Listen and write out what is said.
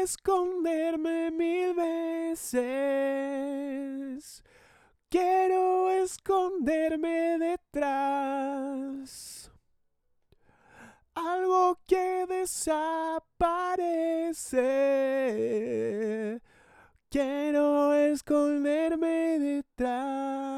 esconderme mil veces. Quiero esconderme detrás. Algo que desaparece. Quiero esconderme detrás.